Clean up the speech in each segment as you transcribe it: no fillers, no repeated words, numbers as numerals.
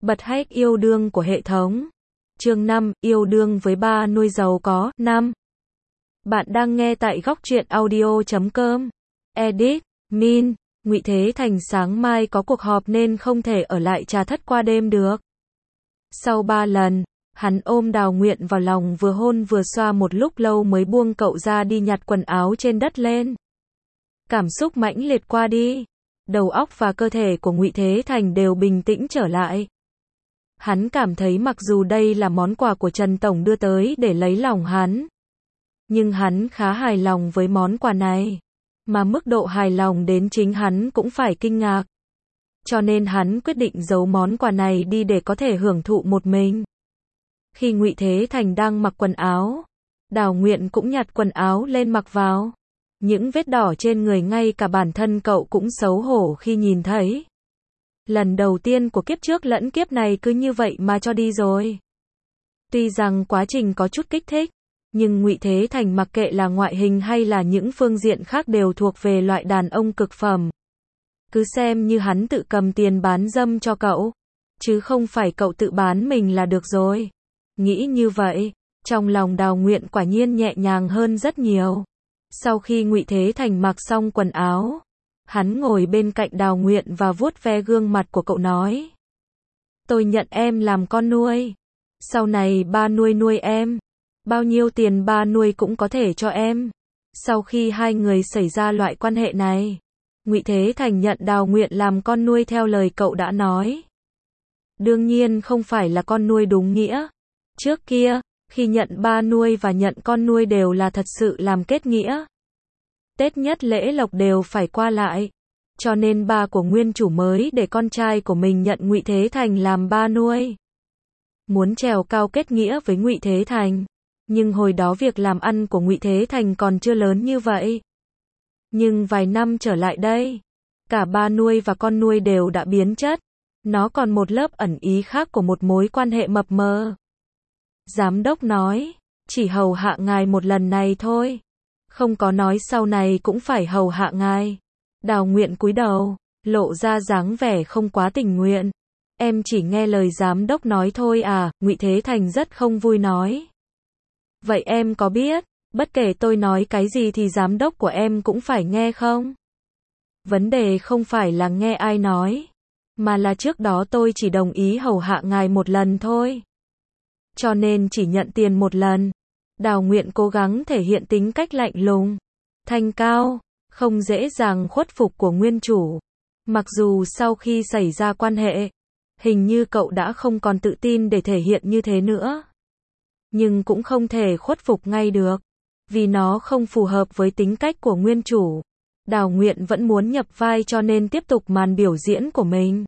Bật hack yêu đương của hệ thống. Chương 5, yêu đương với ba nuôi giàu có. 5. Bạn đang nghe tại góc truyện audio.com. Edit, Min, Ngụy Thế Thành sáng mai có cuộc họp nên không thể ở lại Trà Thất qua đêm được. Sau 3 lần, hắn ôm Đào Nguyện vào lòng vừa hôn vừa xoa một lúc lâu mới buông cậu ra đi nhặt quần áo trên đất lên. Cảm xúc mãnh liệt qua đi, đầu óc và cơ thể của Ngụy Thế Thành đều bình tĩnh trở lại. Hắn cảm thấy mặc dù đây là món quà của Trần Tổng đưa tới để lấy lòng hắn, nhưng hắn khá hài lòng với món quà này, mà mức độ hài lòng đến chính hắn cũng phải kinh ngạc. Cho nên hắn quyết định giấu món quà này đi để có thể hưởng thụ một mình. Khi Ngụy Thế Thành đang mặc quần áo, Đào Nguyện cũng nhặt quần áo lên mặc vào. Những vết đỏ trên người ngay cả bản thân cậu cũng xấu hổ khi nhìn thấy. Lần đầu tiên của kiếp trước lẫn kiếp này cứ như vậy mà cho đi rồi. Tuy rằng quá trình có chút kích thích, nhưng Ngụy Thế Thành mặc kệ là ngoại hình hay là những phương diện khác đều thuộc về loại đàn ông cực phẩm. Cứ xem như hắn tự cầm tiền bán dâm cho cậu, chứ không phải cậu tự bán mình là được rồi. Nghĩ như vậy, trong lòng Đào Nguyện quả nhiên nhẹ nhàng hơn rất nhiều. Sau khi Ngụy Thế Thành mặc xong quần áo, hắn ngồi bên cạnh Đào Nguyện và vuốt ve gương mặt của cậu nói: "Tôi nhận em làm con nuôi. Sau này ba nuôi em. Bao nhiêu tiền ba nuôi cũng có thể cho em." Sau khi hai người xảy ra loại quan hệ này, Ngụy Thế Thành nhận Đào Nguyện làm con nuôi theo lời cậu đã nói. Đương nhiên không phải là con nuôi đúng nghĩa. Trước kia, khi nhận ba nuôi và nhận con nuôi đều là thật sự làm kết nghĩa. Tết nhất lễ lộc đều phải qua lại. Cho nên ba của nguyên chủ mới để con trai của mình nhận Ngụy Thế Thành làm ba nuôi. Muốn trèo cao kết nghĩa với Ngụy Thế Thành. Nhưng hồi đó việc làm ăn của Ngụy Thế Thành còn chưa lớn như vậy. Nhưng vài năm trở lại đây, cả ba nuôi và con nuôi đều đã biến chất. Nó còn một lớp ẩn ý khác của một mối quan hệ mập mờ. Giám đốc nói, chỉ hầu hạ ngài một lần này thôi. Không có nói sau này cũng phải hầu hạ ngài. Đào Nguyện cúi đầu, lộ ra dáng vẻ không quá tình nguyện. Em chỉ nghe lời giám đốc nói thôi à, Ngụy Thế Thành rất không vui nói. Vậy em có biết, bất kể tôi nói cái gì thì giám đốc của em cũng phải nghe không? Vấn đề không phải là nghe ai nói, mà là trước đó tôi chỉ đồng ý hầu hạ ngài một lần thôi. Cho nên chỉ nhận tiền một lần. Đào Nguyện cố gắng thể hiện tính cách lạnh lùng, thanh cao, không dễ dàng khuất phục của nguyên chủ. Mặc dù sau khi xảy ra quan hệ, hình như cậu đã không còn tự tin để thể hiện như thế nữa. Nhưng cũng không thể khuất phục ngay được, vì nó không phù hợp với tính cách của nguyên chủ. Đào Nguyện vẫn muốn nhập vai cho nên tiếp tục màn biểu diễn của mình.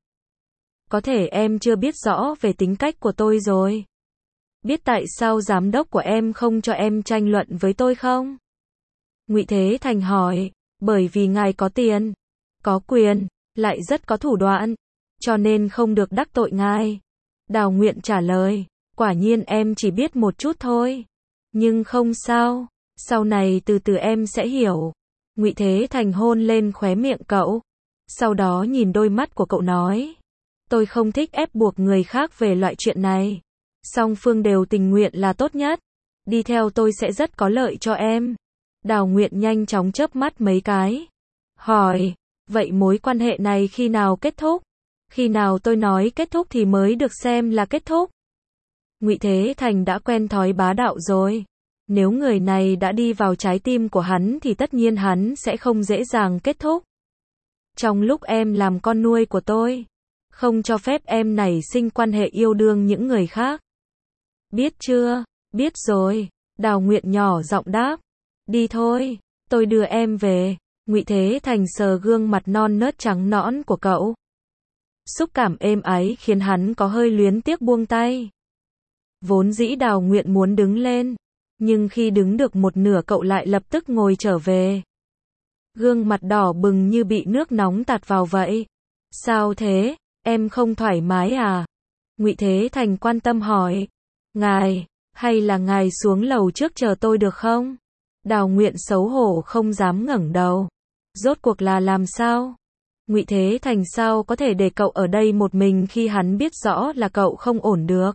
Có thể em chưa biết rõ về tính cách của tôi rồi. Biết tại sao giám đốc của em không cho em tranh luận với tôi không? Ngụy Thế Thành hỏi, bởi vì ngài có tiền, có quyền, lại rất có thủ đoạn, cho nên không được đắc tội ngài. Đào Nguyện trả lời, quả nhiên em chỉ biết một chút thôi. Nhưng không sao, sau này từ từ em sẽ hiểu. Ngụy Thế Thành hôn lên khóe miệng cậu, sau đó nhìn đôi mắt của cậu nói, tôi không thích ép buộc người khác về loại chuyện này. Song phương đều tình nguyện là tốt nhất. Đi theo tôi sẽ rất có lợi cho em. Đào Nguyện nhanh chóng chớp mắt mấy cái. Hỏi, vậy mối quan hệ này khi nào kết thúc? Khi nào tôi nói kết thúc thì mới được xem là kết thúc? Ngụy Thế Thành đã quen thói bá đạo rồi. Nếu người này đã đi vào trái tim của hắn thì tất nhiên hắn sẽ không dễ dàng kết thúc. Trong lúc em làm con nuôi của tôi, không cho phép em nảy sinh quan hệ yêu đương những người khác. Biết chưa? Biết rồi. Đào Nguyện nhỏ giọng đáp. Đi thôi, tôi đưa em về. Ngụy Thế Thành sờ gương mặt non nớt trắng nõn của cậu. Xúc cảm êm ái khiến hắn có hơi luyến tiếc buông tay. Vốn dĩ Đào Nguyện muốn đứng lên, nhưng khi đứng được một nửa cậu lại lập tức ngồi trở về. Gương mặt đỏ bừng như bị nước nóng tạt vào vậy. Sao thế? Em không thoải mái à? Ngụy Thế Thành quan tâm hỏi. Ngài, hay là ngài xuống lầu trước chờ tôi được không? Đào Nguyện xấu hổ không dám ngẩng đầu. Rốt cuộc là làm sao? Ngụy Thế Thành sao có thể để cậu ở đây một mình khi hắn biết rõ là cậu không ổn được.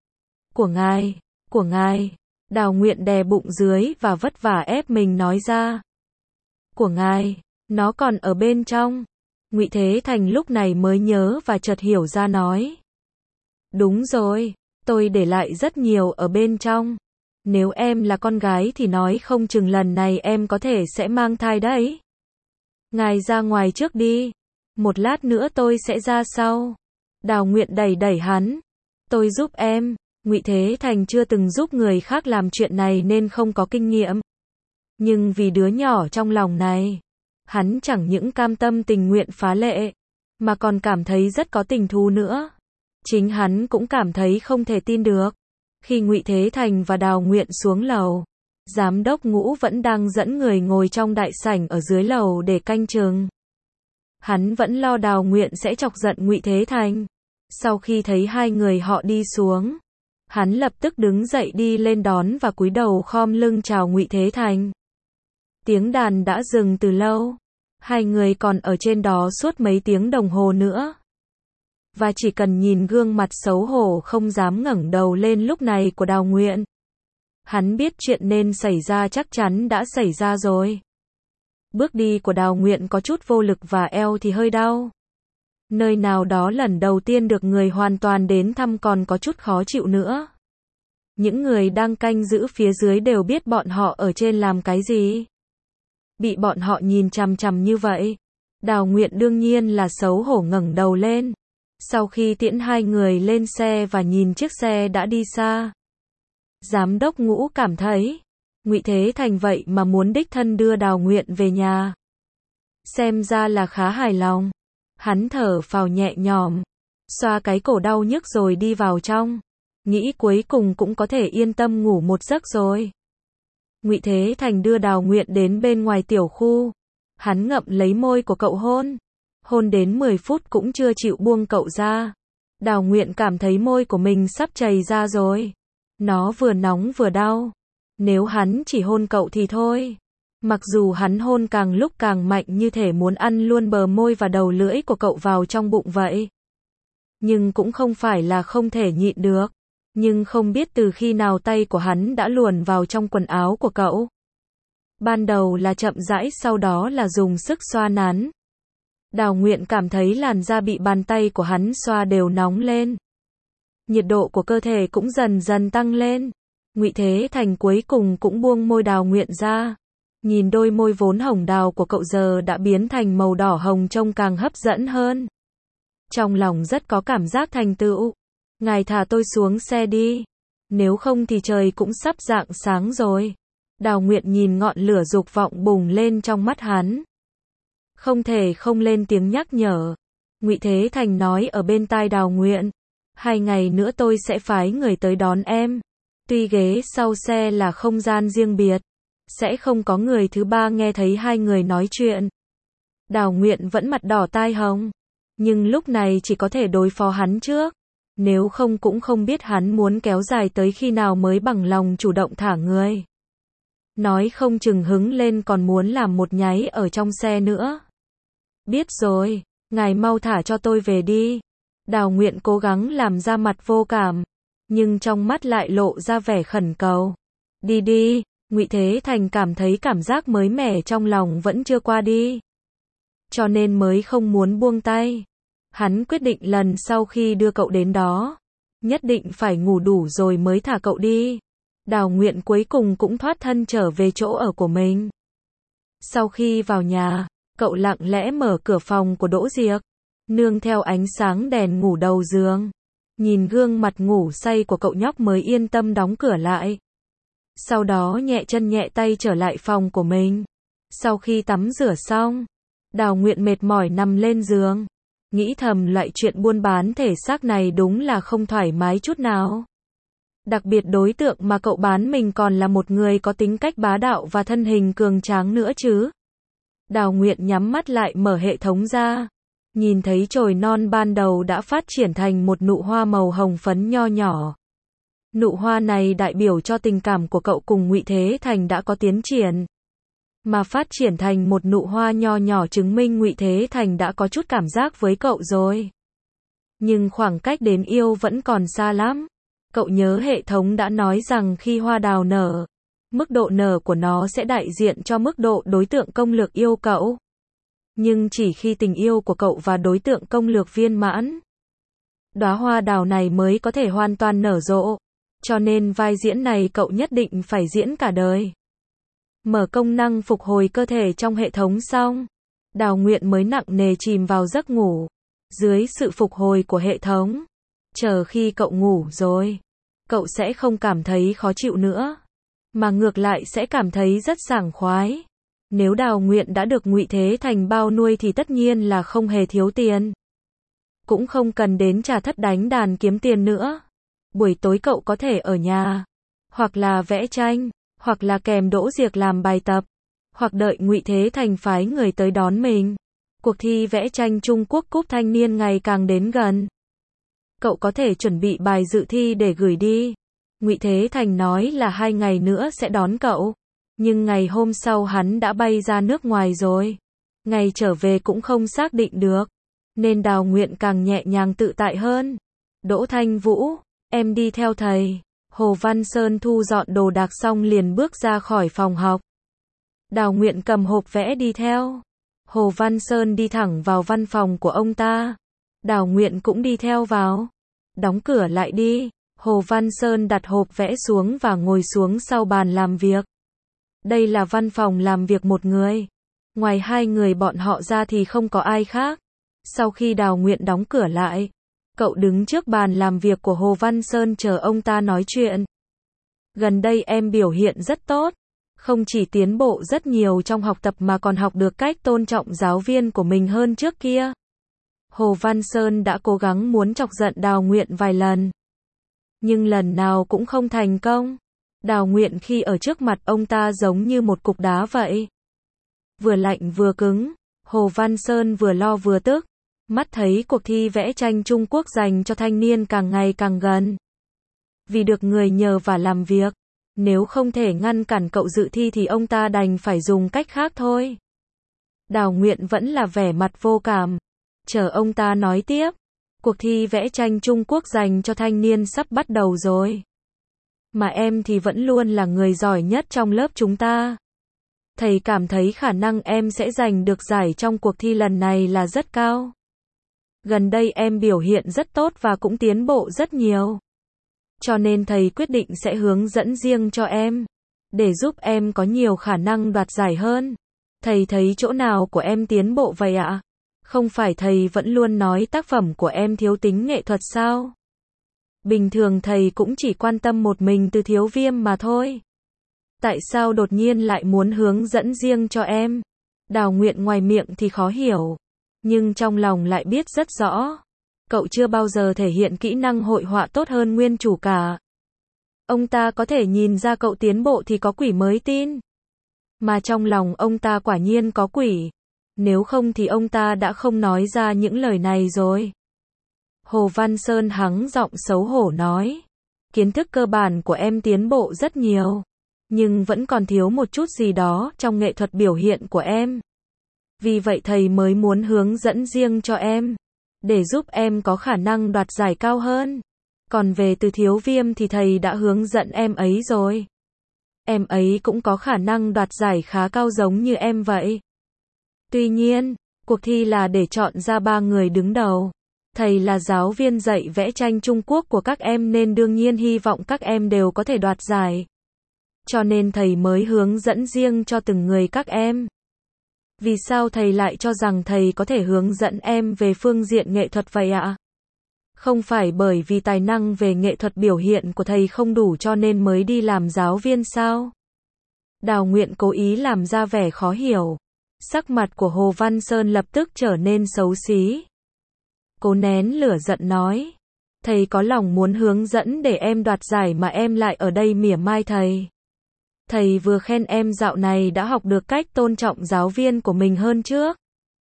Của ngài, Đào Nguyện đè bụng dưới và vất vả ép mình nói ra. Của ngài, nó còn ở bên trong. Ngụy Thế Thành lúc này mới nhớ và chợt hiểu ra nói. Đúng rồi, tôi để lại rất nhiều ở bên trong. Nếu em là con gái thì nói không chừng lần này em có thể sẽ mang thai đấy. Ngài ra ngoài trước đi. Một lát nữa tôi sẽ ra sau. Đào Nguyện đẩy hắn. Tôi giúp em. Ngụy Thế Thành chưa từng giúp người khác làm chuyện này nên không có kinh nghiệm. Nhưng vì đứa nhỏ trong lòng này, hắn chẳng những cam tâm tình nguyện phá lệ, mà còn cảm thấy rất có tình thú nữa. Chính hắn cũng cảm thấy không thể tin được. Khi Ngụy Thế Thành và Đào Nguyện xuống lầu, giám đốc Ngũ vẫn đang dẫn người ngồi trong đại sảnh ở dưới lầu để canh chừng. Hắn vẫn lo Đào Nguyện sẽ chọc giận Ngụy Thế Thành. Sau khi thấy hai người họ đi xuống, hắn lập tức đứng dậy đi lên đón và cúi đầu khom lưng chào Ngụy Thế Thành. Tiếng đàn đã dừng từ lâu. Hai người còn ở trên đó suốt mấy tiếng đồng hồ nữa. Và chỉ cần nhìn gương mặt xấu hổ không dám ngẩng đầu lên lúc này của Đào Nguyện, hắn biết chuyện nên xảy ra chắc chắn đã xảy ra rồi. Bước đi của Đào Nguyện có chút vô lực và eo thì hơi đau. Nơi nào đó lần đầu tiên được người hoàn toàn đến thăm còn có chút khó chịu nữa. Những người đang canh giữ phía dưới đều biết bọn họ ở trên làm cái gì. Bị bọn họ nhìn chằm chằm như vậy, Đào Nguyện đương nhiên là xấu hổ ngẩng đầu lên. Sau khi tiễn hai người lên xe và nhìn chiếc xe đã đi xa, giám đốc Ngũ cảm thấy Ngụy Thế Thành vậy mà muốn đích thân đưa Đào Nguyện về nhà. Xem ra là khá hài lòng. Hắn thở phào nhẹ nhõm, xoa cái cổ đau nhức rồi đi vào trong, nghĩ cuối cùng cũng có thể yên tâm ngủ một giấc rồi. Ngụy Thế Thành đưa Đào Nguyện đến bên ngoài tiểu khu. Hắn ngậm lấy môi của cậu hôn đến 10 phút cũng chưa chịu buông cậu ra. Đào Nguyện cảm thấy môi của mình sắp chảy ra rồi. Nó vừa nóng vừa đau. Nếu hắn chỉ hôn cậu thì thôi. Mặc dù hắn hôn càng lúc càng mạnh như thể muốn ăn luôn bờ môi và đầu lưỡi của cậu vào trong bụng vậy. Nhưng cũng không phải là không thể nhịn được. Nhưng không biết từ khi nào tay của hắn đã luồn vào trong quần áo của cậu. Ban đầu là chậm rãi, sau đó là dùng sức xoa nắn. Đào Nguyện cảm thấy làn da bị bàn tay của hắn xoa đều nóng lên. Nhiệt độ của cơ thể cũng dần dần tăng lên. Ngụy Thế Thành cuối cùng cũng buông môi Đào Nguyện ra. Nhìn đôi môi vốn hồng đào của cậu giờ đã biến thành màu đỏ hồng trông càng hấp dẫn hơn. Trong lòng rất có cảm giác thành tựu. Ngài thả tôi xuống xe đi. Nếu không thì trời cũng sắp rạng sáng rồi. Đào Nguyện nhìn ngọn lửa dục vọng bùng lên trong mắt hắn. Không thể không lên tiếng nhắc nhở. Ngụy Thế Thành nói ở bên tai Đào Nguyện. 2 ngày nữa tôi sẽ phái người tới đón em. Tuy ghế sau xe là không gian riêng biệt, sẽ không có người thứ ba nghe thấy hai người nói chuyện. Đào Nguyện vẫn mặt đỏ tai hồng. Nhưng lúc này chỉ có thể đối phó hắn trước. Nếu không cũng không biết hắn muốn kéo dài tới khi nào mới bằng lòng chủ động thả người. Nói không chừng hứng lên còn muốn làm một nháy ở trong xe nữa. Biết rồi, ngài mau thả cho tôi về đi. Đào Nguyện cố gắng làm ra mặt vô cảm, nhưng trong mắt lại lộ ra vẻ khẩn cầu. Đi đi. Ngụy Thế Thành cảm thấy cảm giác mới mẻ trong lòng vẫn chưa qua đi, cho nên mới không muốn buông tay. Hắn quyết định lần sau khi đưa cậu đến đó, nhất định phải ngủ đủ rồi mới thả cậu đi. Đào Nguyện cuối cùng cũng thoát thân trở về chỗ ở của mình. Sau khi vào nhà, cậu lặng lẽ mở cửa phòng của Đỗ Diệc, nương theo ánh sáng đèn ngủ đầu giường. Nhìn gương mặt ngủ say của cậu nhóc mới yên tâm đóng cửa lại. Sau đó nhẹ chân nhẹ tay trở lại phòng của mình. Sau khi tắm rửa xong, Đào Nguyện mệt mỏi nằm lên giường, nghĩ thầm loại chuyện buôn bán thể xác này đúng là không thoải mái chút nào. Đặc biệt đối tượng mà cậu bán mình còn là một người có tính cách bá đạo và thân hình cường tráng nữa chứ. Đào Nguyện nhắm mắt lại mở hệ thống ra. Nhìn thấy chồi non ban đầu đã phát triển thành một nụ hoa màu hồng phấn nho nhỏ. Nụ hoa này đại biểu cho tình cảm của cậu cùng Ngụy Thế Thành đã có tiến triển. mà phát triển thành một nụ hoa nho nhỏ chứng minh Ngụy Thế Thành đã có chút cảm giác với cậu rồi. Nhưng khoảng cách đến yêu vẫn còn xa lắm. Cậu nhớ hệ thống đã nói rằng khi hoa đào nở, mức độ nở của nó sẽ đại diện cho mức độ đối tượng công lược yêu cậu. Nhưng chỉ khi tình yêu của cậu và đối tượng công lược viên mãn, đóa hoa đào này mới có thể hoàn toàn nở rộ. Cho nên vai diễn này cậu nhất định phải diễn cả đời. Mở công năng phục hồi cơ thể trong hệ thống xong, Đào Nguyện mới nặng nề chìm vào giấc ngủ. Dưới sự phục hồi của hệ thống, chờ khi cậu ngủ rồi, cậu sẽ không cảm thấy khó chịu nữa, mà ngược lại sẽ cảm thấy rất sảng khoái. Nếu Đào Nguyện đã được Ngụy Thế Thành bao nuôi thì tất nhiên là không hề thiếu tiền. Cũng không cần đến trà thất đánh đàn kiếm tiền nữa. Buổi tối cậu có thể ở nhà, hoặc là vẽ tranh, hoặc là kèm Đỗ Diệc làm bài tập, hoặc đợi Ngụy Thế Thành phái người tới đón mình. Cuộc thi vẽ tranh Trung Quốc Cúp Thanh niên ngày càng đến gần. Cậu có thể chuẩn bị bài dự thi để gửi đi. Ngụy Thế Thành nói là 2 ngày nữa sẽ đón cậu. Nhưng ngày hôm sau hắn đã bay ra nước ngoài rồi. Ngày trở về cũng không xác định được. Nên Đào Nguyện càng nhẹ nhàng tự tại hơn. Đỗ Thanh Vũ, em đi theo thầy. Hồ Văn Sơn thu dọn đồ đạc xong liền bước ra khỏi phòng học. Đào Nguyện cầm hộp vẽ đi theo. Hồ Văn Sơn đi thẳng vào văn phòng của ông ta. Đào Nguyện cũng đi theo vào. Đóng cửa lại đi. Hồ Văn Sơn đặt hộp vẽ xuống và ngồi xuống sau bàn làm việc. Đây là văn phòng làm việc một người. Ngoài 2 người bọn họ ra thì không có ai khác. Sau khi Đào Nguyện đóng cửa lại, cậu đứng trước bàn làm việc của Hồ Văn Sơn chờ ông ta nói chuyện. Gần đây em biểu hiện rất tốt. Không chỉ tiến bộ rất nhiều trong học tập mà còn học được cách tôn trọng giáo viên của mình hơn trước kia. Hồ Văn Sơn đã cố gắng muốn chọc giận Đào Nguyện vài lần. Nhưng lần nào cũng không thành công. Đào Nguyện khi ở trước mặt ông ta giống như một cục đá vậy. Vừa lạnh vừa cứng. Hồ Văn Sơn vừa lo vừa tức. Mắt thấy cuộc thi vẽ tranh Trung Quốc dành cho thanh niên càng ngày càng gần. Vì được người nhờ và làm việc, nếu không thể ngăn cản cậu dự thi thì ông ta đành phải dùng cách khác thôi. Đào Nguyện vẫn là vẻ mặt vô cảm. Chờ ông ta nói tiếp. Cuộc thi vẽ tranh Trung Quốc dành cho thanh niên sắp bắt đầu rồi. Mà em thì vẫn luôn là người giỏi nhất trong lớp chúng ta. Thầy cảm thấy khả năng em sẽ giành được giải trong cuộc thi lần này là rất cao. Gần đây em biểu hiện rất tốt và cũng tiến bộ rất nhiều. Cho nên thầy quyết định sẽ hướng dẫn riêng cho em, để giúp em có nhiều khả năng đoạt giải hơn. Thầy thấy chỗ nào của em tiến bộ vậy ạ? Không phải thầy vẫn luôn nói tác phẩm của em thiếu tính nghệ thuật sao? Bình thường thầy cũng chỉ quan tâm một mình Từ Thiếu Viêm mà thôi. Tại sao đột nhiên lại muốn hướng dẫn riêng cho em? Đào Nguyện ngoài miệng thì khó hiểu, nhưng trong lòng lại biết rất rõ. Cậu chưa bao giờ thể hiện kỹ năng hội họa tốt hơn nguyên chủ cả. Ông ta có thể nhìn ra cậu tiến bộ thì có quỷ mới tin. Mà trong lòng ông ta quả nhiên có quỷ. Nếu không thì ông ta đã không nói ra những lời này rồi. Hồ Văn Sơn hắng giọng xấu hổ nói. Kiến thức cơ bản của em tiến bộ rất nhiều. Nhưng vẫn còn thiếu một chút gì đó trong nghệ thuật biểu hiện của em. Vì vậy thầy mới muốn hướng dẫn riêng cho em, để giúp em có khả năng đoạt giải cao hơn. Còn về Từ Thiếu Viêm thì thầy đã hướng dẫn em ấy rồi. Em ấy cũng có khả năng đoạt giải khá cao giống như em vậy. Tuy nhiên, cuộc thi là để chọn ra 3 người đứng đầu. Thầy là giáo viên dạy vẽ tranh Trung Quốc của các em nên đương nhiên hy vọng các em đều có thể đoạt giải. Cho nên thầy mới hướng dẫn riêng cho từng người các em. Vì sao thầy lại cho rằng thầy có thể hướng dẫn em về phương diện nghệ thuật vậy ạ? Không phải bởi vì tài năng về nghệ thuật biểu hiện của thầy không đủ cho nên mới đi làm giáo viên sao? Đào Nguyện cố ý làm ra vẻ khó hiểu. Sắc mặt của Hồ Văn Sơn lập tức trở nên xấu xí. Cố nén lửa giận nói. Thầy có lòng muốn hướng dẫn để em đoạt giải mà em lại ở đây mỉa mai thầy. Thầy vừa khen em dạo này đã học được cách tôn trọng giáo viên của mình hơn trước.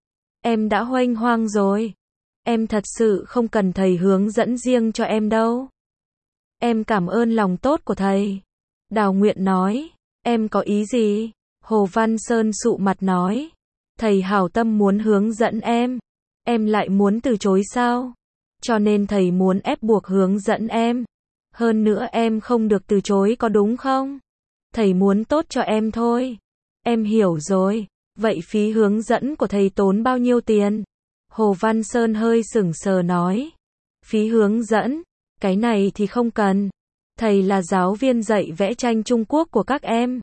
Em đã huênh hoang rồi. Em thật sự không cần thầy hướng dẫn riêng cho em đâu. Em cảm ơn lòng tốt của thầy. Đào Nguyện nói. Em có ý gì? Hồ Văn Sơn sụ mặt nói. Thầy hảo tâm muốn hướng dẫn em lại muốn từ chối sao? Cho nên thầy muốn ép buộc hướng dẫn em. Hơn nữa em không được từ chối có đúng không? Thầy muốn tốt cho em thôi. Em hiểu rồi. Vậy phí hướng dẫn của thầy tốn bao nhiêu tiền? Hồ Văn Sơn hơi sững sờ nói. Phí hướng dẫn? Cái này thì không cần. Thầy là giáo viên dạy vẽ tranh Trung Quốc của các em.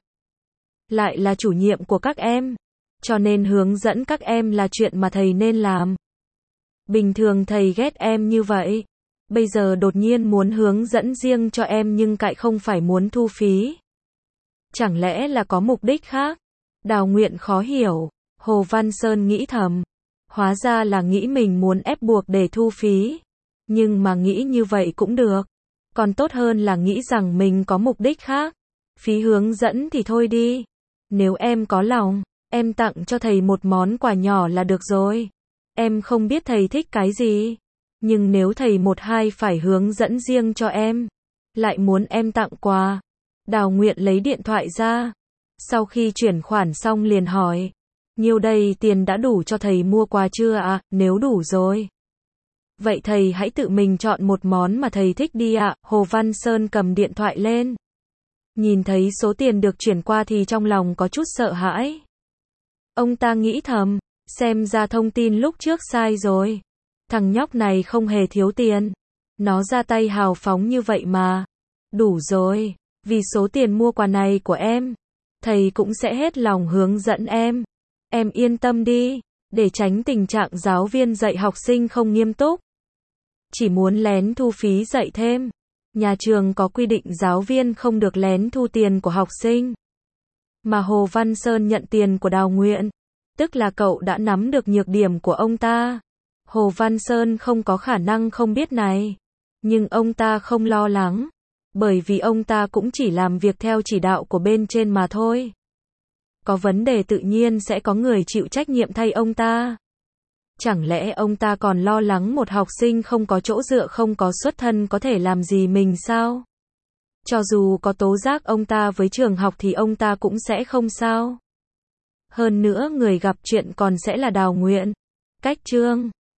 Lại là chủ nhiệm của các em. Cho nên hướng dẫn các em là chuyện mà thầy nên làm. Bình thường thầy ghét em như vậy. Bây giờ đột nhiên muốn hướng dẫn riêng cho em nhưng cại không phải muốn thu phí. Chẳng lẽ là có mục đích khác? Đào Nguyện khó hiểu. Hồ Văn Sơn nghĩ thầm. Hóa ra là nghĩ mình muốn ép buộc để thu phí. Nhưng mà nghĩ như vậy cũng được. Còn tốt hơn là nghĩ rằng mình có mục đích khác. Phí hướng dẫn thì thôi đi. Nếu em có lòng, em tặng cho thầy một món quà nhỏ là được rồi. Em không biết thầy thích cái gì. Nhưng nếu thầy một hai phải hướng dẫn riêng cho em, lại muốn em tặng quà. Đào Nguyện lấy điện thoại ra. Sau khi chuyển khoản xong liền hỏi. Nhiêu đây tiền đã đủ cho thầy mua quà chưa ạ? Nếu đủ rồi. Vậy thầy hãy tự mình chọn một món mà thầy thích đi ạ. Hồ Văn Sơn cầm điện thoại lên. Nhìn thấy số tiền được chuyển qua thì trong lòng có chút sợ hãi. Ông ta nghĩ thầm, xem ra thông tin lúc trước sai rồi. Thằng nhóc này không hề thiếu tiền. Nó ra tay hào phóng như vậy mà. Đủ rồi, vì số tiền mua quà này của em, thầy cũng sẽ hết lòng hướng dẫn em. Em yên tâm đi, để tránh tình trạng giáo viên dạy học sinh không nghiêm túc. Chỉ muốn lén thu phí dạy thêm. Nhà trường có quy định giáo viên không được lén thu tiền của học sinh. Mà Hồ Văn Sơn nhận tiền của Đào Nguyện, tức là cậu đã nắm được nhược điểm của ông ta. Hồ Văn Sơn không có khả năng không biết này. Nhưng ông ta không lo lắng. Bởi vì ông ta cũng chỉ làm việc theo chỉ đạo của bên trên mà thôi. Có vấn đề tự nhiên sẽ có người chịu trách nhiệm thay ông ta. Chẳng lẽ ông ta còn lo lắng một học sinh không có chỗ dựa không có xuất thân có thể làm gì mình sao? Cho dù có tố giác ông ta với trường học thì ông ta cũng sẽ không sao. Hơn nữa người gặp chuyện còn sẽ là Đào Nguyện. Cách chương